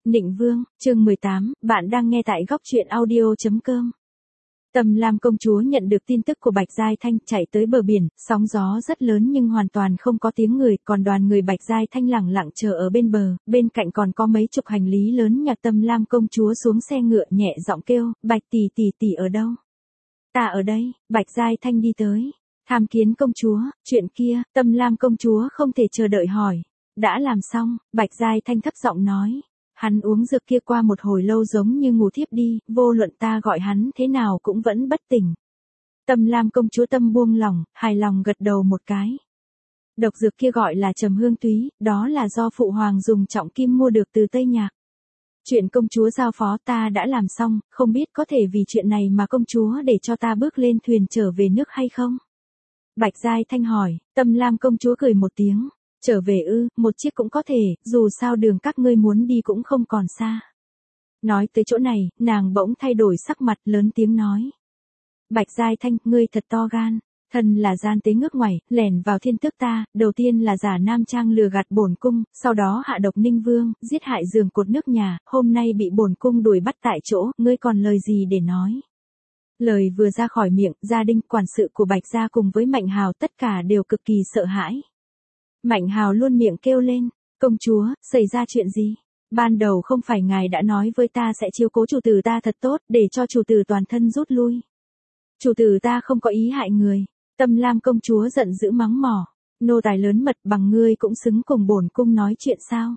Nịnh Vương, chương 18, bạn đang nghe tại góc truyện audio.com. Tâm Lam công chúa nhận được tin tức của Bạch Giai Thanh chạy tới bờ biển, sóng gió rất lớn nhưng hoàn toàn không có tiếng người, còn đoàn người Bạch Giai Thanh lẳng lặng chờ ở bên bờ, bên cạnh còn có mấy chục hành lý lớn. Nhặt Tâm Lam công chúa xuống xe ngựa nhẹ giọng kêu, Bạch tỷ ở đâu? Ta ở đây. Bạch Giai Thanh đi tới, tham kiến công chúa. Chuyện kia, Tâm Lam công chúa không thể chờ đợi hỏi. Đã làm xong, Bạch Giai Thanh thấp giọng nói. Hắn uống dược kia qua một hồi lâu giống như ngủ thiếp đi, vô luận ta gọi hắn thế nào cũng vẫn bất tỉnh. Tâm Lam công chúa tâm buông lỏng, hài lòng gật đầu một cái. Độc dược kia gọi là trầm hương túy, đó là do phụ hoàng dùng trọng kim mua được từ Tây Nhạc. Chuyện công chúa giao phó ta đã làm xong, không biết có thể vì chuyện này mà công chúa để cho ta bước lên thuyền trở về nước hay không? Bạch Giai Thanh hỏi. Tâm Lam công chúa cười một tiếng. Trở về ư, một chiếc cũng có thể, dù sao đường các ngươi muốn đi cũng không còn xa. Nói tới chỗ này, nàng bỗng thay đổi sắc mặt, lớn tiếng nói. Bạch Giai Thanh, ngươi thật to gan, thân là gian tế ngước ngoài, lẻn vào thiên tước ta, đầu tiên là giả nam trang lừa gạt bổn cung, sau đó hạ độc Ninh Vương, giết hại giường cột nước nhà, hôm nay bị bổn cung đuổi bắt tại chỗ, ngươi còn lời gì để nói? Lời vừa ra khỏi miệng, gia đình quản sự của Bạch gia cùng với Mạnh Hào tất cả đều cực kỳ sợ hãi. Mạnh Hào luôn miệng kêu lên, công chúa, xảy ra chuyện gì? Ban đầu không phải ngài đã nói với ta sẽ chiếu cố chủ tử ta thật tốt, để cho chủ tử toàn thân rút lui. Chủ tử ta không có ý hại người. Tâm Lam công chúa giận dữ mắng mỏ, nô tài lớn mật bằng ngươi cũng xứng cùng bổn cung nói chuyện sao?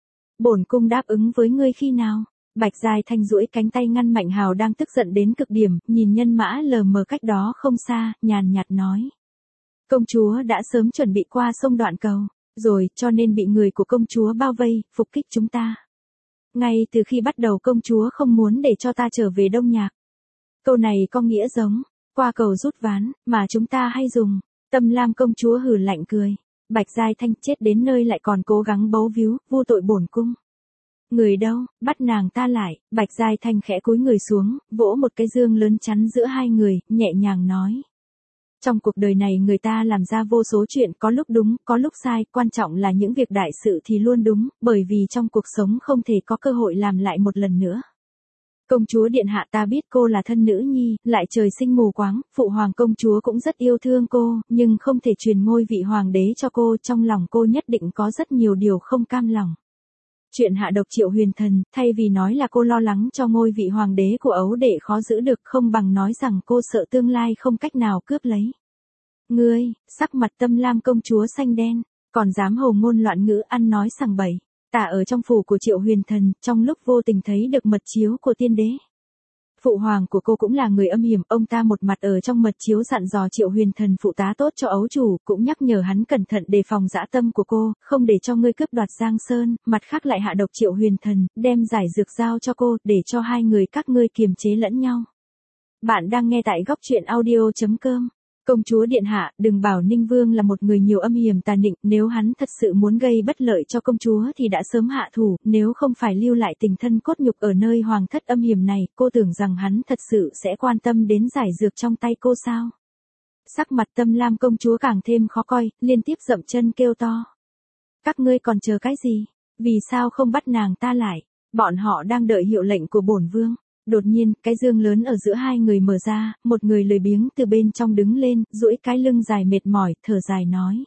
Bổn cung đáp ứng với ngươi khi nào? Bạch Giai Thanh duỗi cánh tay ngăn Mạnh Hào đang tức giận đến cực điểm, nhìn nhân mã lờ mờ cách đó không xa, nhàn nhạt nói. Công chúa đã sớm chuẩn bị qua sông Đoạn Cầu, rồi, cho nên bị người của công chúa bao vây, phục kích chúng ta. Ngay từ khi bắt đầu công chúa không muốn để cho ta trở về Đông Nhạc. Câu này có nghĩa giống, qua cầu rút ván, mà chúng ta hay dùng. Tâm Lam công chúa hừ lạnh cười. Bạch Giai Thanh chết đến nơi lại còn cố gắng bấu víu, vu tội bổn cung. Người đâu, bắt nàng ta lại. Bạch Giai Thanh khẽ cúi người xuống, vỗ một cái dương lớn chắn giữa hai người, nhẹ nhàng nói. Trong cuộc đời này người ta làm ra vô số chuyện, có lúc đúng, có lúc sai, quan trọng là những việc đại sự thì luôn đúng, bởi vì trong cuộc sống không thể có cơ hội làm lại một lần nữa. Công chúa điện hạ, ta biết cô là thân nữ nhi, lại trời sinh mù quáng, phụ hoàng công chúa cũng rất yêu thương cô, nhưng không thể truyền ngôi vị hoàng đế cho cô, trong lòng cô nhất định có rất nhiều điều không cam lòng. Chuyện hạ độc Triệu Huyền Thần, thay vì nói là cô lo lắng cho ngôi vị hoàng đế của ấu đệ khó giữ được, không bằng nói rằng cô sợ tương lai không cách nào cướp lấy. Ngươi, sắc mặt Tâm Lam công chúa xanh đen, còn dám hồ ngôn loạn ngữ ăn nói sằng bậy. Ta ở trong phủ của Triệu Huyền Thần, trong lúc vô tình thấy được mật chiếu của tiên đế. Phụ hoàng của cô cũng là người âm hiểm, ông ta một mặt ở trong mật chiếu dặn dò Triệu Huyền Thần phụ tá tốt cho ấu chủ, cũng nhắc nhở hắn cẩn thận đề phòng dã tâm của cô, không để cho ngươi cướp đoạt Giang Sơn, mặt khác lại hạ độc Triệu Huyền Thần, đem giải dược giao cho cô, để cho hai người các ngươi kiềm chế lẫn nhau. Bạn đang nghe tại góc truyện audio.com. Công chúa điện hạ, đừng bảo Ninh Vương là một người nhiều âm hiểm tà nịnh, nếu hắn thật sự muốn gây bất lợi cho công chúa thì đã sớm hạ thủ, nếu không phải lưu lại tình thân cốt nhục ở nơi hoàng thất âm hiểm này, cô tưởng rằng hắn thật sự sẽ quan tâm đến giải dược trong tay cô sao? Sắc mặt Tâm Lam công chúa càng thêm khó coi, liên tiếp dậm chân kêu to. Các ngươi còn chờ cái gì? Vì sao không bắt nàng ta lại? Bọn họ đang đợi hiệu lệnh của bổn vương. Đột nhiên, cái dương lớn ở giữa hai người mở ra, một người lười biếng từ bên trong đứng lên, duỗi cái lưng dài mệt mỏi, thở dài nói.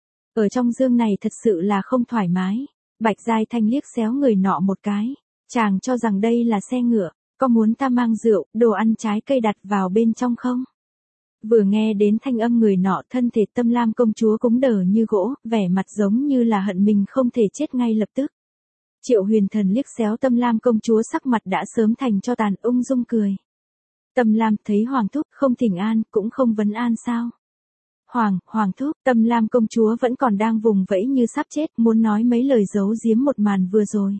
Ở trong dương này thật sự là không thoải mái. Bạch Giai Thanh liếc xéo người nọ một cái. Chàng cho rằng đây là xe ngựa, có muốn ta mang rượu, đồ ăn trái cây đặt vào bên trong không? Vừa nghe đến thanh âm người nọ, thân thể Tâm Lam công chúa cứng đờ như gỗ, vẻ mặt giống như là hận mình không thể chết ngay lập tức. Triệu Huyền Thần liếc xéo Tâm Lam công chúa, sắc mặt đã sớm thành cho tàn, ung dung cười. Tâm Lam thấy hoàng thúc không thỉnh an, cũng không vấn an sao? Hoàng thúc, Tâm Lam công chúa vẫn còn đang vùng vẫy như sắp chết, muốn nói mấy lời giấu giếm một màn vừa rồi.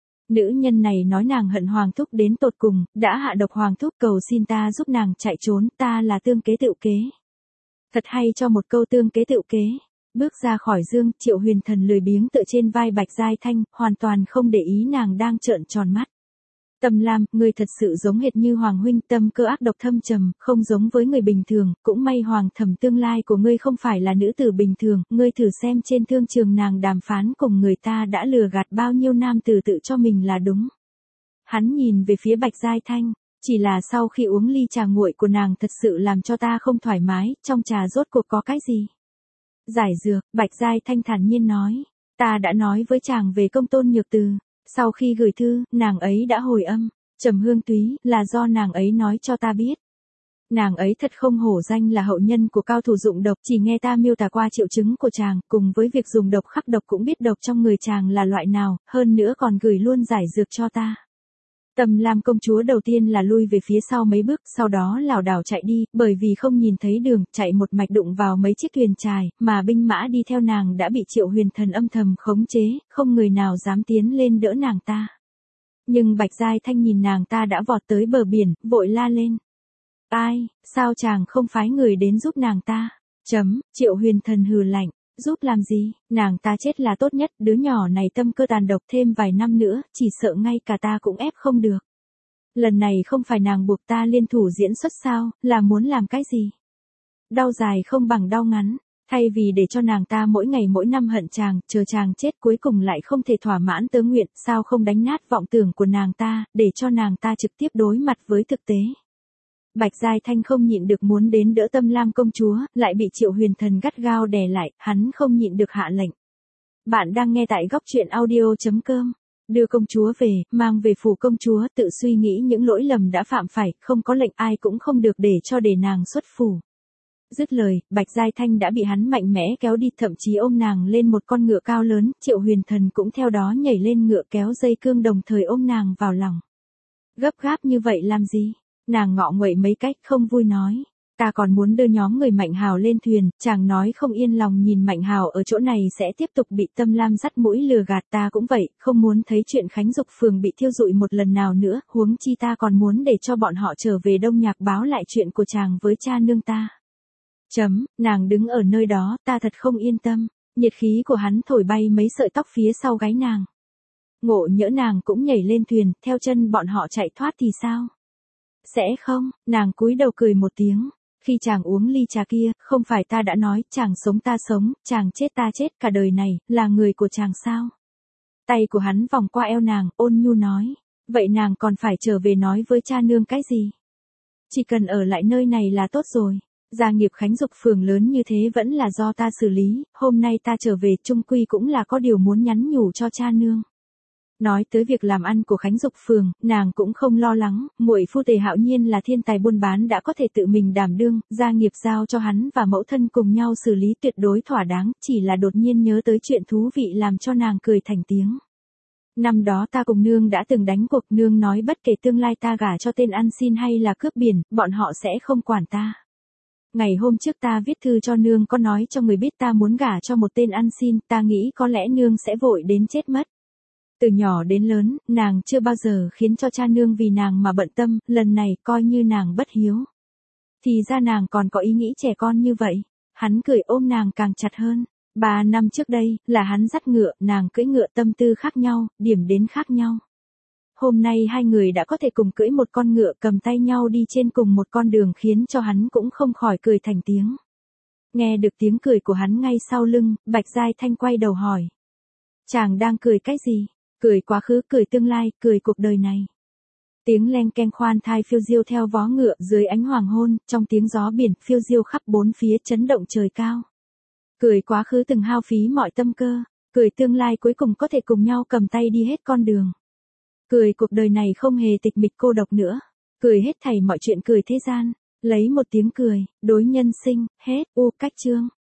Nữ nhân này nói nàng hận hoàng thúc đến tột cùng, đã hạ độc hoàng thúc, cầu xin ta giúp nàng chạy trốn, ta là tương kế tựu kế. Thật hay cho một câu tương kế tựu kế. Bước ra khỏi dương, Triệu Huyền Thần lười biếng tựa trên vai Bạch Giai Thanh, hoàn toàn không để ý nàng đang trợn tròn mắt. Tâm Lam, ngươi thật sự giống hệt như Hoàng huynh, tâm cơ ác độc thâm trầm, không giống với người bình thường, cũng may Hoàng thẩm tương lai của ngươi không phải là nữ tử bình thường, ngươi thử xem trên thương trường nàng đàm phán cùng người ta đã lừa gạt bao nhiêu nam tử tự cho mình là đúng. Hắn nhìn về phía Bạch Giai Thanh, chỉ là sau khi uống ly trà nguội của nàng thật sự làm cho ta không thoải mái, trong trà rốt cuộc có cái gì? Giải dược, Bạch Giai Thanh thản nhiên nói, ta đã nói với chàng về công tôn nhược từ. Sau khi gửi thư, nàng ấy đã hồi âm, Trầm Hương Túy, là do nàng ấy nói cho ta biết. Nàng ấy thật không hổ danh là hậu nhân của cao thủ dụng độc, chỉ nghe ta miêu tả qua triệu chứng của chàng, cùng với việc dùng độc khắc độc cũng biết độc trong người chàng là loại nào, hơn nữa còn gửi luôn giải dược cho ta. Tâm Lam công chúa đầu tiên là lui về phía sau mấy bước, sau đó lảo đảo chạy đi, bởi vì không nhìn thấy đường, chạy một mạch đụng vào mấy chiếc thuyền chài, mà binh mã đi theo nàng đã bị Triệu Huyền Thần âm thầm khống chế, không người nào dám tiến lên đỡ nàng ta. Nhưng Bạch Giai Thanh nhìn nàng ta đã vọt tới bờ biển, vội la lên. Ai, sao chàng không phái người đến giúp nàng ta? Triệu Huyền Thần hừ lạnh. Giúp làm gì, nàng ta chết là tốt nhất, đứa nhỏ này tâm cơ tàn độc thêm vài năm nữa, chỉ sợ ngay cả ta cũng ép không được. Lần này không phải nàng buộc ta liên thủ diễn xuất sao, là muốn làm cái gì? Đau dài không bằng đau ngắn, thay vì để cho nàng ta mỗi ngày mỗi năm hận chàng, chờ chàng chết cuối cùng lại không thể thỏa mãn tớ nguyện, sao không đánh nát vọng tưởng của nàng ta, để cho nàng ta trực tiếp đối mặt với thực tế. Bạch Giai Thanh không nhịn được muốn đến đỡ Tâm Lam công chúa, lại bị Triệu Huyền Thần gắt gao đè lại, hắn không nhịn được hạ lệnh. Bạn đang nghe tại góc truyện audio.com. Đưa công chúa về, mang về phủ công chúa, tự suy nghĩ những lỗi lầm đã phạm phải, không có lệnh ai cũng không được để nàng xuất phủ. Dứt lời, Bạch Giai Thanh đã bị hắn mạnh mẽ kéo đi, thậm chí ôm nàng lên một con ngựa cao lớn, Triệu Huyền Thần cũng theo đó nhảy lên ngựa kéo dây cương đồng thời ôm nàng vào lòng. Gấp gáp như vậy làm gì? Nàng ngọ nguậy mấy cách không vui nói. Ta còn muốn đưa nhóm người Mạnh Hào lên thuyền, chàng nói không yên lòng nhìn Mạnh Hào ở chỗ này sẽ tiếp tục bị Tâm Lam dắt mũi lừa gạt, ta cũng vậy, không muốn thấy chuyện Khánh Dục Phường bị thiêu rụi một lần nào nữa, huống chi ta còn muốn để cho bọn họ trở về Đông Nhạc báo lại chuyện của chàng với cha nương ta. Nàng đứng ở nơi đó, ta thật không yên tâm, nhiệt khí của hắn thổi bay mấy sợi tóc phía sau gáy nàng. Ngộ nhỡ nàng cũng nhảy lên thuyền, theo chân bọn họ chạy thoát thì sao? Sẽ không, nàng cúi đầu cười một tiếng. Khi chàng uống ly trà kia, không phải ta đã nói, chàng sống ta sống, chàng chết ta chết, cả đời này, là người của chàng sao? Tay của hắn vòng qua eo nàng, ôn nhu nói. Vậy nàng còn phải trở về nói với cha nương cái gì? Chỉ cần ở lại nơi này là tốt rồi. Gia nghiệp Khánh Dục Phường lớn như thế vẫn là do ta xử lý, hôm nay ta trở về chung quy cũng là có điều muốn nhắn nhủ cho cha nương. Nói tới việc làm ăn của Khánh Dục Phường, nàng cũng không lo lắng, muội phu Tề Hạo Nhiên là thiên tài buôn bán đã có thể tự mình đảm đương, gia nghiệp giao cho hắn và mẫu thân cùng nhau xử lý tuyệt đối thỏa đáng, chỉ là đột nhiên nhớ tới chuyện thú vị làm cho nàng cười thành tiếng. Năm đó ta cùng nương đã từng đánh cuộc, nương nói bất kể tương lai ta gả cho tên ăn xin hay là cướp biển, bọn họ sẽ không quản ta. Ngày hôm trước ta viết thư cho nương có nói cho người biết ta muốn gả cho một tên ăn xin, ta nghĩ có lẽ nương sẽ vội đến chết mất. Từ nhỏ đến lớn, nàng chưa bao giờ khiến cho cha nương vì nàng mà bận tâm, lần này coi như nàng bất hiếu. Thì ra nàng còn có ý nghĩ trẻ con như vậy. Hắn cười ôm nàng càng chặt hơn. 3 năm trước đây, là hắn dắt ngựa, nàng cưỡi ngựa, tâm tư khác nhau, điểm đến khác nhau. Hôm nay hai người đã có thể cùng cưỡi một con ngựa, cầm tay nhau đi trên cùng một con đường, khiến cho hắn cũng không khỏi cười thành tiếng. Nghe được tiếng cười của hắn ngay sau lưng, Bạch Giai Thanh quay đầu hỏi. Chàng đang cười cái gì? Cười quá khứ, cười tương lai, cười cuộc đời này. Tiếng leng keng khoan thai phiêu diêu theo vó ngựa dưới ánh hoàng hôn, trong tiếng gió biển phiêu diêu khắp bốn phía, chấn động trời cao. Cười quá khứ từng hao phí mọi tâm cơ, cười tương lai cuối cùng có thể cùng nhau cầm tay đi hết con đường. Cười cuộc đời này không hề tịch mịch cô độc nữa, cười hết thảy mọi chuyện, cười thế gian, lấy một tiếng cười, đối nhân sinh, hết, cách chương.